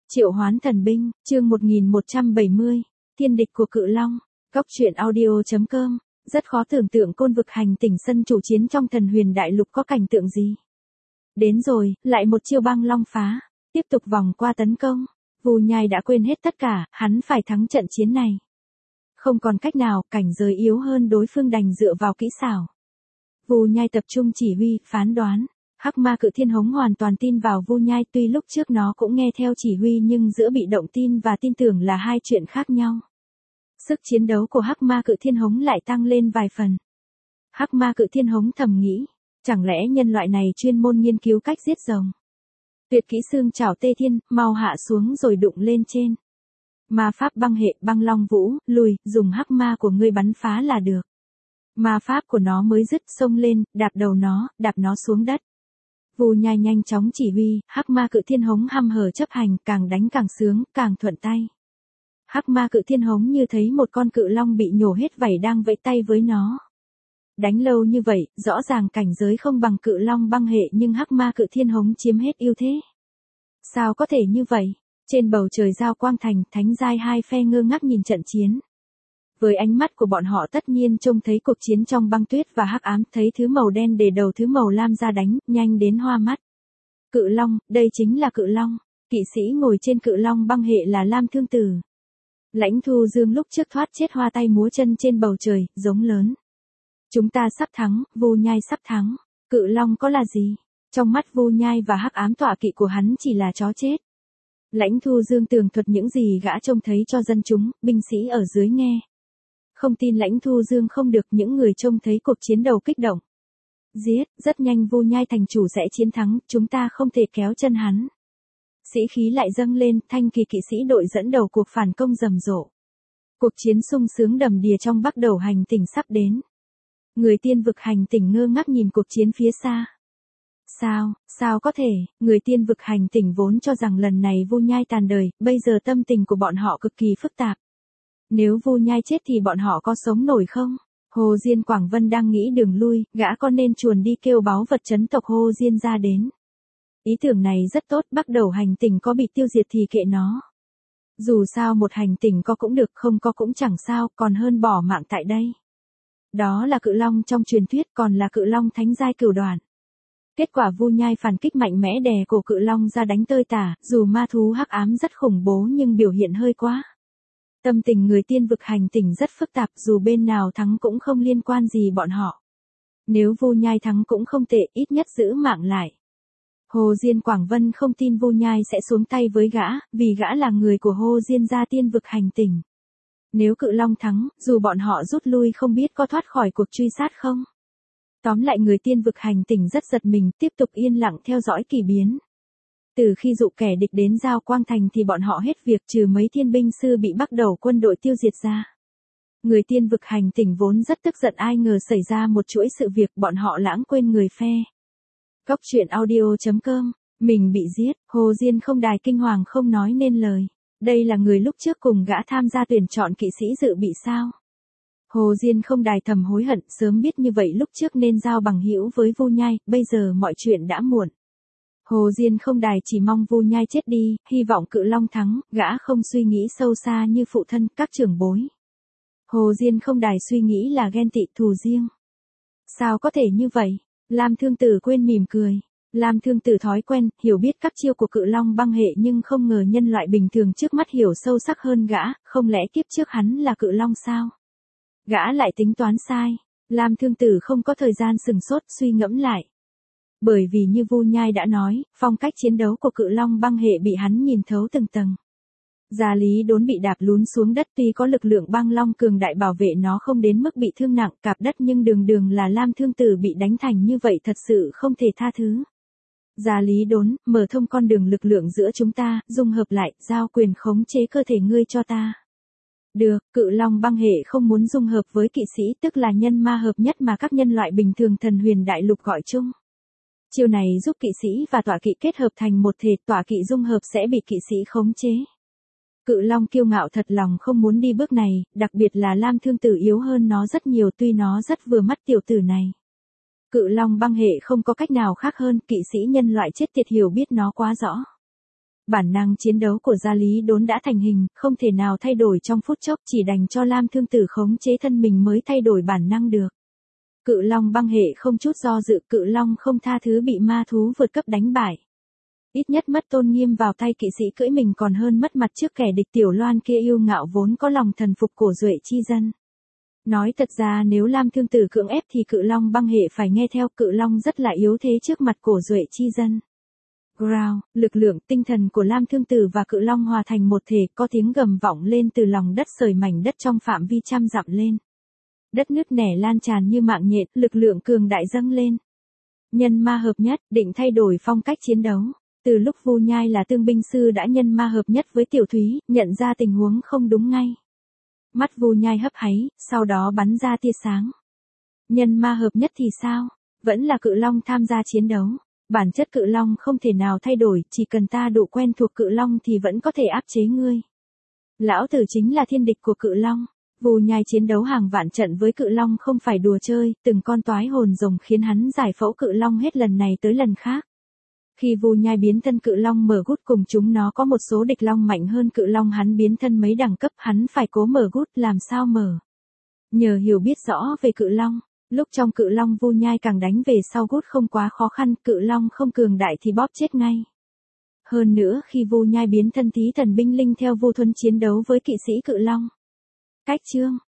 Triệu hoán thần binh, chương 1170, thiên địch của cự long, góc truyện audio.com, rất khó tưởng tượng côn vực hành tỉnh sân chủ chiến trong thần huyền đại lục có cảnh tượng gì. Đến rồi, lại một chiêu băng long phá, tiếp tục vòng qua tấn công, Vu Nhai đã quên hết tất cả, hắn phải thắng trận chiến này. Không còn cách nào, cảnh giới yếu hơn đối phương đành dựa vào kỹ xảo. Vu Nhai tập trung chỉ huy, phán đoán. Hắc Ma Cự Thiên Hống hoàn toàn tin vào Vu Nhai, tuy lúc trước nó cũng nghe theo chỉ huy nhưng giữa bị động tin và tin tưởng là hai chuyện khác nhau. Sức chiến đấu của Hắc Ma Cự Thiên Hống lại tăng lên vài phần. Hắc Ma Cự Thiên Hống thầm nghĩ, chẳng lẽ nhân loại này chuyên môn nghiên cứu cách giết rồng. Tuyệt kỹ xương chảo Tê Thiên, mau hạ xuống rồi đụng lên trên. Ma pháp băng hệ, băng long vũ, lùi, dùng hắc ma của ngươi bắn phá là được. Ma pháp của nó mới dứt, xông lên, đạp đầu nó, đạp nó xuống đất. Vu Nhai nhanh chóng chỉ huy, Hắc Ma Cự Thiên Hống hăm hở chấp hành, càng đánh càng sướng, càng thuận tay. Hắc Ma Cự Thiên Hống như thấy một con cự long bị nhổ hết vảy đang vẫy tay với nó. Đánh lâu như vậy, rõ ràng cảnh giới không bằng cự long băng hệ nhưng Hắc Ma Cự Thiên Hống chiếm hết ưu thế. Sao có thể như vậy? Trên bầu trời giao quang thành, thánh giai hai phe ngơ ngác nhìn trận chiến. Với ánh mắt của bọn họ tất nhiên trông thấy cuộc chiến trong băng tuyết và hắc ám, thấy thứ màu đen để đầu thứ màu lam ra đánh, nhanh đến hoa mắt. Cự long, đây chính là cự long, kỵ sĩ ngồi trên cự long băng hệ là Lam Thương Tử. Lãnh Thu Dương lúc trước thoát chết hoa tay múa chân trên bầu trời, giống lớn. Chúng ta sắp thắng, Vu Nhai sắp thắng, cự long có là gì? Trong mắt Vu Nhai và hắc ám tọa kỵ của hắn chỉ là chó chết. Lãnh Thu Dương tường thuật những gì gã trông thấy cho dân chúng, binh sĩ ở dưới nghe. Không tin Lãnh Thu Dương không được, những người trông thấy cuộc chiến đầu kích động. Giết, rất nhanh Vu Nhai thành chủ sẽ chiến thắng, chúng ta không thể kéo chân hắn. Sĩ khí lại dâng lên, Thanh Kỳ kỵ sĩ đội dẫn đầu cuộc phản công rầm rộ. Cuộc chiến sung sướng đầm đìa trong Bắc Đầu hành tỉnh sắp đến. Người tiên vực hành tỉnh ngơ ngác nhìn cuộc chiến phía xa. Sao có thể, người tiên vực hành tỉnh vốn cho rằng lần này Vu Nhai tàn đời, bây giờ tâm tình của bọn họ cực kỳ phức tạp. Nếu Vu Nhai chết thì bọn họ có sống nổi không? Hồ Diên Quảng Vân đang nghĩ đường lui, gã có nên chuồn đi kêu báu vật chấn tộc Hồ Diên ra đến. Ý tưởng này rất tốt, Bắc Đầu hành tỉnh có bị tiêu diệt thì kệ nó. Dù sao một hành tỉnh có cũng được, không có cũng chẳng sao, còn hơn bỏ mạng tại đây. Đó là cự long trong truyền thuyết, còn là cự long thánh giai cửu đoạn. Kết quả Vu Nhai phản kích mạnh mẽ đè cổ cự long ra đánh tơi tả, dù ma thú hắc ám rất khủng bố nhưng biểu hiện hơi quá. Tâm tình người tiên vực hành tỉnh rất phức tạp, dù bên nào thắng cũng không liên quan gì bọn họ. Nếu Vu Nhai thắng cũng không tệ, ít nhất giữ mạng lại. Hồ Diên Quảng Vân không tin Vu Nhai sẽ xuống tay với gã, vì gã là người của Hồ Diên gia tiên vực hành tỉnh. Nếu cự long thắng, dù bọn họ rút lui không biết có thoát khỏi cuộc truy sát không. Tóm lại người tiên vực hành tỉnh rất giật mình, tiếp tục yên lặng theo dõi kỳ biến. Từ khi dụ kẻ địch đến giao quang thành thì bọn họ hết việc, trừ mấy thiên binh sư bị Bắc Đầu quân đội tiêu diệt ra. Người tiên vực hành tỉnh vốn rất tức giận, ai ngờ xảy ra một chuỗi sự việc, bọn họ lãng quên người phe. Góc truyện audio.com, mình bị giết, Hồ Diên không đài kinh hoàng không nói nên lời. Đây là người lúc trước cùng gã tham gia tuyển chọn kỵ sĩ dự bị sao? Hồ Diên không đài thầm hối hận, sớm biết như vậy lúc trước nên giao bằng hữu với Vu Nhai, bây giờ mọi chuyện đã muộn. Hồ Diên không đài chỉ mong Vu Nhai chết đi, hy vọng cự long thắng, gã không suy nghĩ sâu xa như phụ thân, các trưởng bối. Hồ Diên không đài suy nghĩ là ghen tị thù riêng. Sao có thể như vậy? Lam Thương Tử quên mỉm cười. Lam Thương Tử thói quen, hiểu biết các chiêu của cự long băng hệ nhưng không ngờ nhân loại bình thường trước mắt hiểu sâu sắc hơn gã, không lẽ kiếp trước hắn là cự long sao? Gã lại tính toán sai. Lam Thương Tử không có thời gian sừng sốt suy ngẫm lại. Bởi vì như Vu Nhai đã nói, phong cách chiến đấu của cự long băng hệ bị hắn nhìn thấu từng tầng. Gia Lý Đốn bị đạp lún xuống đất, tuy có lực lượng băng long cường đại bảo vệ nó không đến mức bị thương nặng cạp đất nhưng đường là Lam Thương Tử bị đánh thành như vậy thật sự không thể tha thứ. Gia Lý Đốn, mở thông con đường lực lượng giữa chúng ta, dung hợp lại, giao quyền khống chế cơ thể ngươi cho ta. Được, cự long băng hệ không muốn dung hợp với kỵ sĩ, tức là nhân ma hợp nhất mà các nhân loại bình thường thần huyền đại lục gọi chung. Chiêu này giúp kỵ sĩ và tọa kỵ kết hợp thành một thể, tọa kỵ dung hợp sẽ bị kỵ sĩ khống chế. Cự long kiêu ngạo thật lòng không muốn đi bước này, đặc biệt là Lam Thương Tử yếu hơn nó rất nhiều, tuy nó rất vừa mắt tiểu tử này. Cự long băng hệ không có cách nào khác hơn, kỵ sĩ nhân loại chết tiệt hiểu biết nó quá rõ. Bản năng chiến đấu của Gia Lý Đốn đã thành hình, không thể nào thay đổi trong phút chốc, chỉ đành cho Lam Thương Tử khống chế thân mình mới thay đổi bản năng được. Cự Long băng hệ không chút do dự, Cự Long không tha thứ bị ma thú vượt cấp đánh bại. Ít nhất mất tôn nghiêm vào tay kỵ sĩ cưỡi mình còn hơn mất mặt trước kẻ địch. Tiểu Loan kia yêu ngạo vốn có lòng thần phục Cổ Duệ chi dân. Nói thật ra nếu Lam Thương Tử cưỡng ép thì Cự Long băng hệ phải nghe theo, Cự Long rất là yếu thế trước mặt Cổ Duệ chi dân. Ground, lực lượng tinh thần của Lam Thương Tử và Cự Long hòa thành một thể, có tiếng gầm vọng lên từ lòng đất, sời mảnh đất trong phạm vi trăm dặm lên. Đất nứt nẻ lan tràn như mạng nhện, lực lượng cường đại dâng lên. Nhân ma hợp nhất, định thay đổi phong cách chiến đấu. Từ lúc Vu Nhai là tương binh sư đã nhân ma hợp nhất với Tiểu Thúy, nhận ra tình huống không đúng ngay. Mắt Vu Nhai hấp háy, sau đó bắn ra tia sáng. Nhân ma hợp nhất thì sao? Vẫn là Cự Long tham gia chiến đấu. Bản chất Cự Long không thể nào thay đổi, chỉ cần ta đủ quen thuộc Cự Long thì vẫn có thể áp chế ngươi. Lão tử chính là thiên địch của Cự Long. Vu Nhai chiến đấu hàng vạn trận với Cự Long không phải đùa chơi, từng con toái hồn rồng khiến hắn giải phẫu Cự Long hết lần này tới lần khác. Khi Vu Nhai biến thân Cự Long mở gút cùng chúng nó có một số địch long mạnh hơn Cự Long hắn biến thân mấy đẳng cấp, hắn phải cố mở gút, làm sao mở. Nhờ hiểu biết rõ về Cự Long, lúc trong Cự Long Vu Nhai càng đánh về sau gút không quá khó khăn, Cự Long không cường đại thì bóp chết ngay. Hơn nữa khi Vu Nhai biến thân Thí Thần binh linh theo Vu Thuấn chiến đấu với kỵ sĩ Cự Long. Cách chương